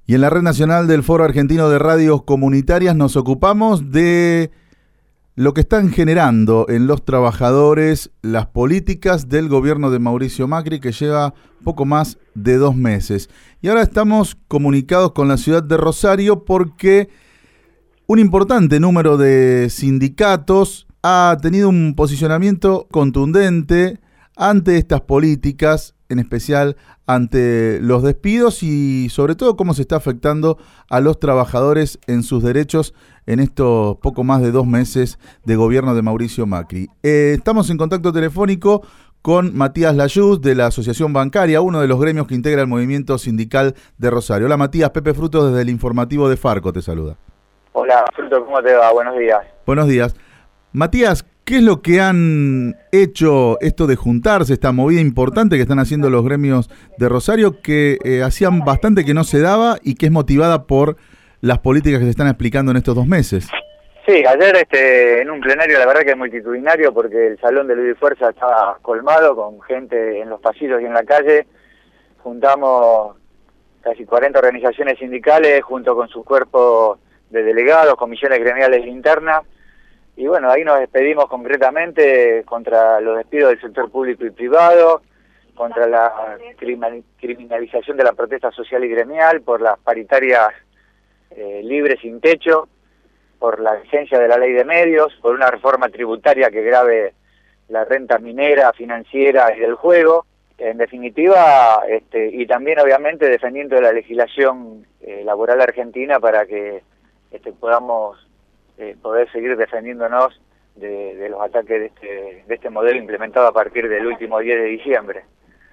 Y en la Red Nacional del Foro Argentino de Radios Comunitarias nos ocupamos de lo que están generando en los trabajadores las políticas del gobierno de Mauricio Macri, que lleva poco más de 2 meses. Y ahora estamos comunicados con la ciudad de Rosario porque un importante número de sindicatos ha tenido un posicionamiento contundente ante estas políticas, en especial ante los despidos y sobre todo cómo se está afectando a los trabajadores en sus derechos en estos poco más de 2 meses de gobierno de Mauricio Macri. Estamos en contacto telefónico con Matías Layuz de la Asociación Bancaria, uno de los gremios que integra el movimiento sindical de Rosario. Hola Matías, Pepe Frutos desde el informativo de Farco te saluda. Hola Frutos, ¿cómo te va? Buenos días. Buenos días. Matías, ¿qué es lo que han hecho esto de juntarse, esta movida importante que están haciendo los gremios de Rosario, que hacían bastante que no se daba y que es motivada por las políticas que se están explicando en estos 2 meses? Sí, ayer en un plenario, la verdad que es multitudinario, porque el Salón de Luz y Fuerza estaba colmado con gente en los pasillos y en la calle. Juntamos casi 40 organizaciones sindicales junto con sus cuerpos de delegados, comisiones gremiales internas. Y bueno, ahí nos despedimos concretamente contra los despidos del sector público y privado, contra la criminalización de la protesta social y gremial, por las paritarias libres sin techo, por la vigencia de la ley de medios, por una reforma tributaria que grave la renta minera, financiera y del juego. En definitiva, y también obviamente defendiendo la legislación laboral argentina para que podamos poder seguir defendiéndonos de los ataques de este modelo implementado a partir del último 10 de diciembre.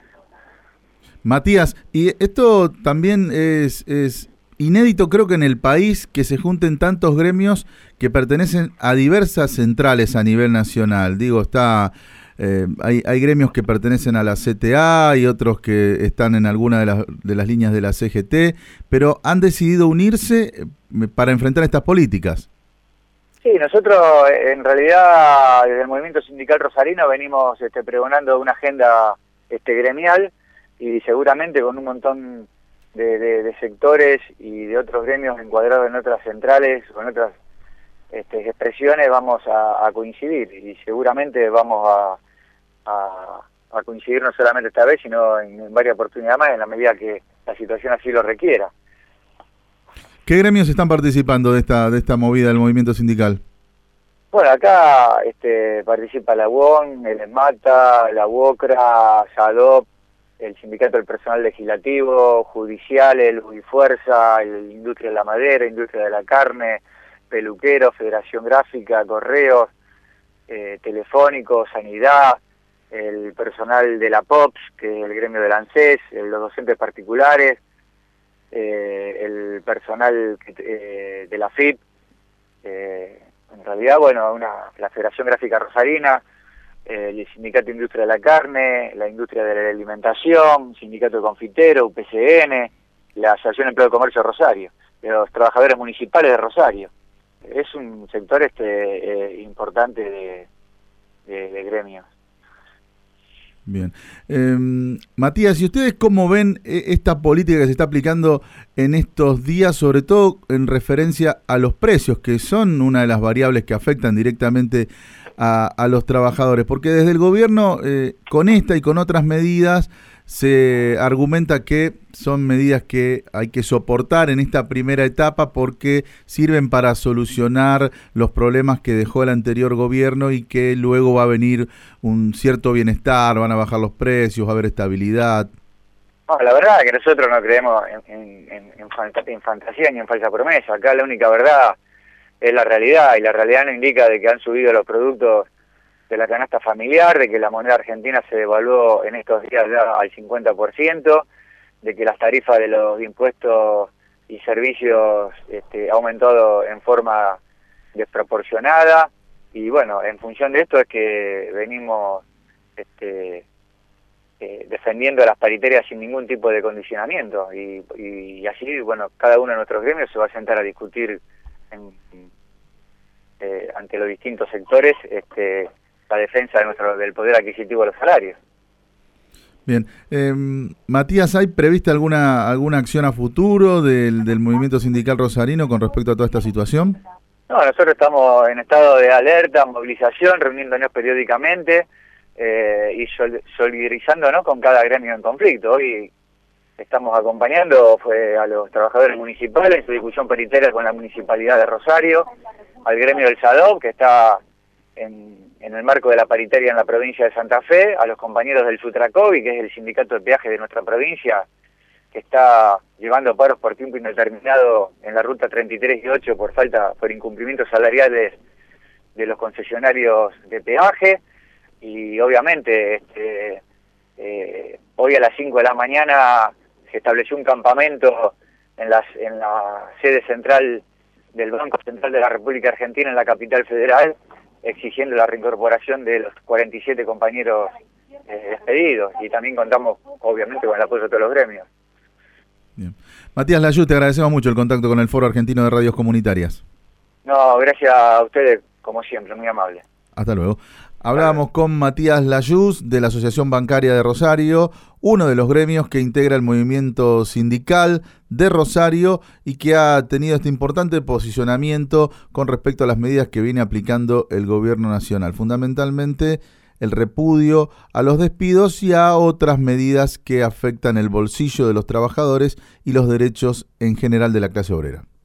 Matías, y esto también es inédito, creo que en el país, que se junten tantos gremios que pertenecen a diversas centrales a nivel nacional. Digo, hay gremios que pertenecen a la CTA y otros que están en alguna de las líneas de la CGT, pero han decidido unirse para enfrentar estas políticas. Sí, nosotros en realidad desde el movimiento sindical rosarino venimos pregonando una agenda gremial y seguramente con un montón de sectores y de otros gremios encuadrados en otras centrales o en otras expresiones vamos a coincidir y seguramente vamos a coincidir no solamente esta vez sino en varias oportunidades más en la medida que la situación así lo requiera. ¿Qué gremios están participando de esta movida del movimiento sindical? Bueno, acá participa la UON, el ESMATA, la UOCRA, SADOP, el Sindicato del Personal Legislativo, Judicial, el Udifuerza, el Industria de la Madera, Industria de la Carne, Peluqueros, Federación Gráfica, Correos, Telefónico, Sanidad, el personal de la POPS, que es el gremio del ANSES, los docentes particulares, el personal de la FIP, en realidad, bueno, la Federación Gráfica Rosarina, el Sindicato de Industria de la Carne, la Industria de la Alimentación, Sindicato de Confiteros, UPCN, la Asociación Empleo de Comercio de Rosario, de los trabajadores municipales de Rosario. Es un sector importante de gremios. Bien. Matías, ¿y ustedes cómo ven esta política que se está aplicando en estos días, sobre todo en referencia a los precios, que son una de las variables que afectan directamente a los trabajadores? Porque desde el gobierno, con esta y con otras medidas, se argumenta que son medidas que hay que soportar en esta primera etapa porque sirven para solucionar los problemas que dejó el anterior gobierno y que luego va a venir un cierto bienestar, van a bajar los precios, va a haber estabilidad. No, la verdad es que nosotros no creemos en fantasía ni en falsa promesa. Acá la única verdad es la realidad, y la realidad nos indica de que han subido los productos de la canasta familiar, de que la moneda argentina se devaluó en estos días ya al 50%, de que las tarifas de los impuestos y servicios ha aumentado en forma desproporcionada, y bueno, en función de esto es que venimos defendiendo las paritarias sin ningún tipo de condicionamiento, y así, bueno, cada uno de nuestros gremios se va a sentar a discutir ante los distintos sectores la defensa del poder adquisitivo de los salarios. Bien. Matías, ¿hay prevista alguna acción a futuro del movimiento sindical rosarino con respecto a toda esta situación? No, nosotros estamos en estado de alerta, movilización, reuniéndonos periódicamente y solidarizándonos con cada gremio en conflicto. Hoy estamos acompañando a los trabajadores municipales en su discusión paritaria con la Municipalidad de Rosario, al gremio del SADOP, que está en el marco de la paritaria en la provincia de Santa Fe, a los compañeros del Sutracovi, que es el sindicato de peaje de nuestra provincia, que está llevando paros por tiempo indeterminado en la ruta 33 y 8 por incumplimientos salariales de los concesionarios de peaje. Y obviamente hoy a las 5 de la mañana se estableció un campamento en la sede central del Banco Central de la República Argentina en la capital federal, exigiendo la reincorporación de los 47 compañeros despedidos, y también contamos obviamente con el apoyo de todos los gremios. Bien. Matías Layuz, te agradecemos mucho el contacto con el Foro Argentino de Radios Comunitarias. No, gracias a ustedes, como siempre, muy amable. Hasta luego. Hablábamos con Matías Layuz de la Asociación Bancaria de Rosario, uno de los gremios que integra el movimiento sindical de Rosario y que ha tenido este importante posicionamiento con respecto a las medidas que viene aplicando el gobierno nacional, fundamentalmente el repudio a los despidos y a otras medidas que afectan el bolsillo de los trabajadores y los derechos en general de la clase obrera.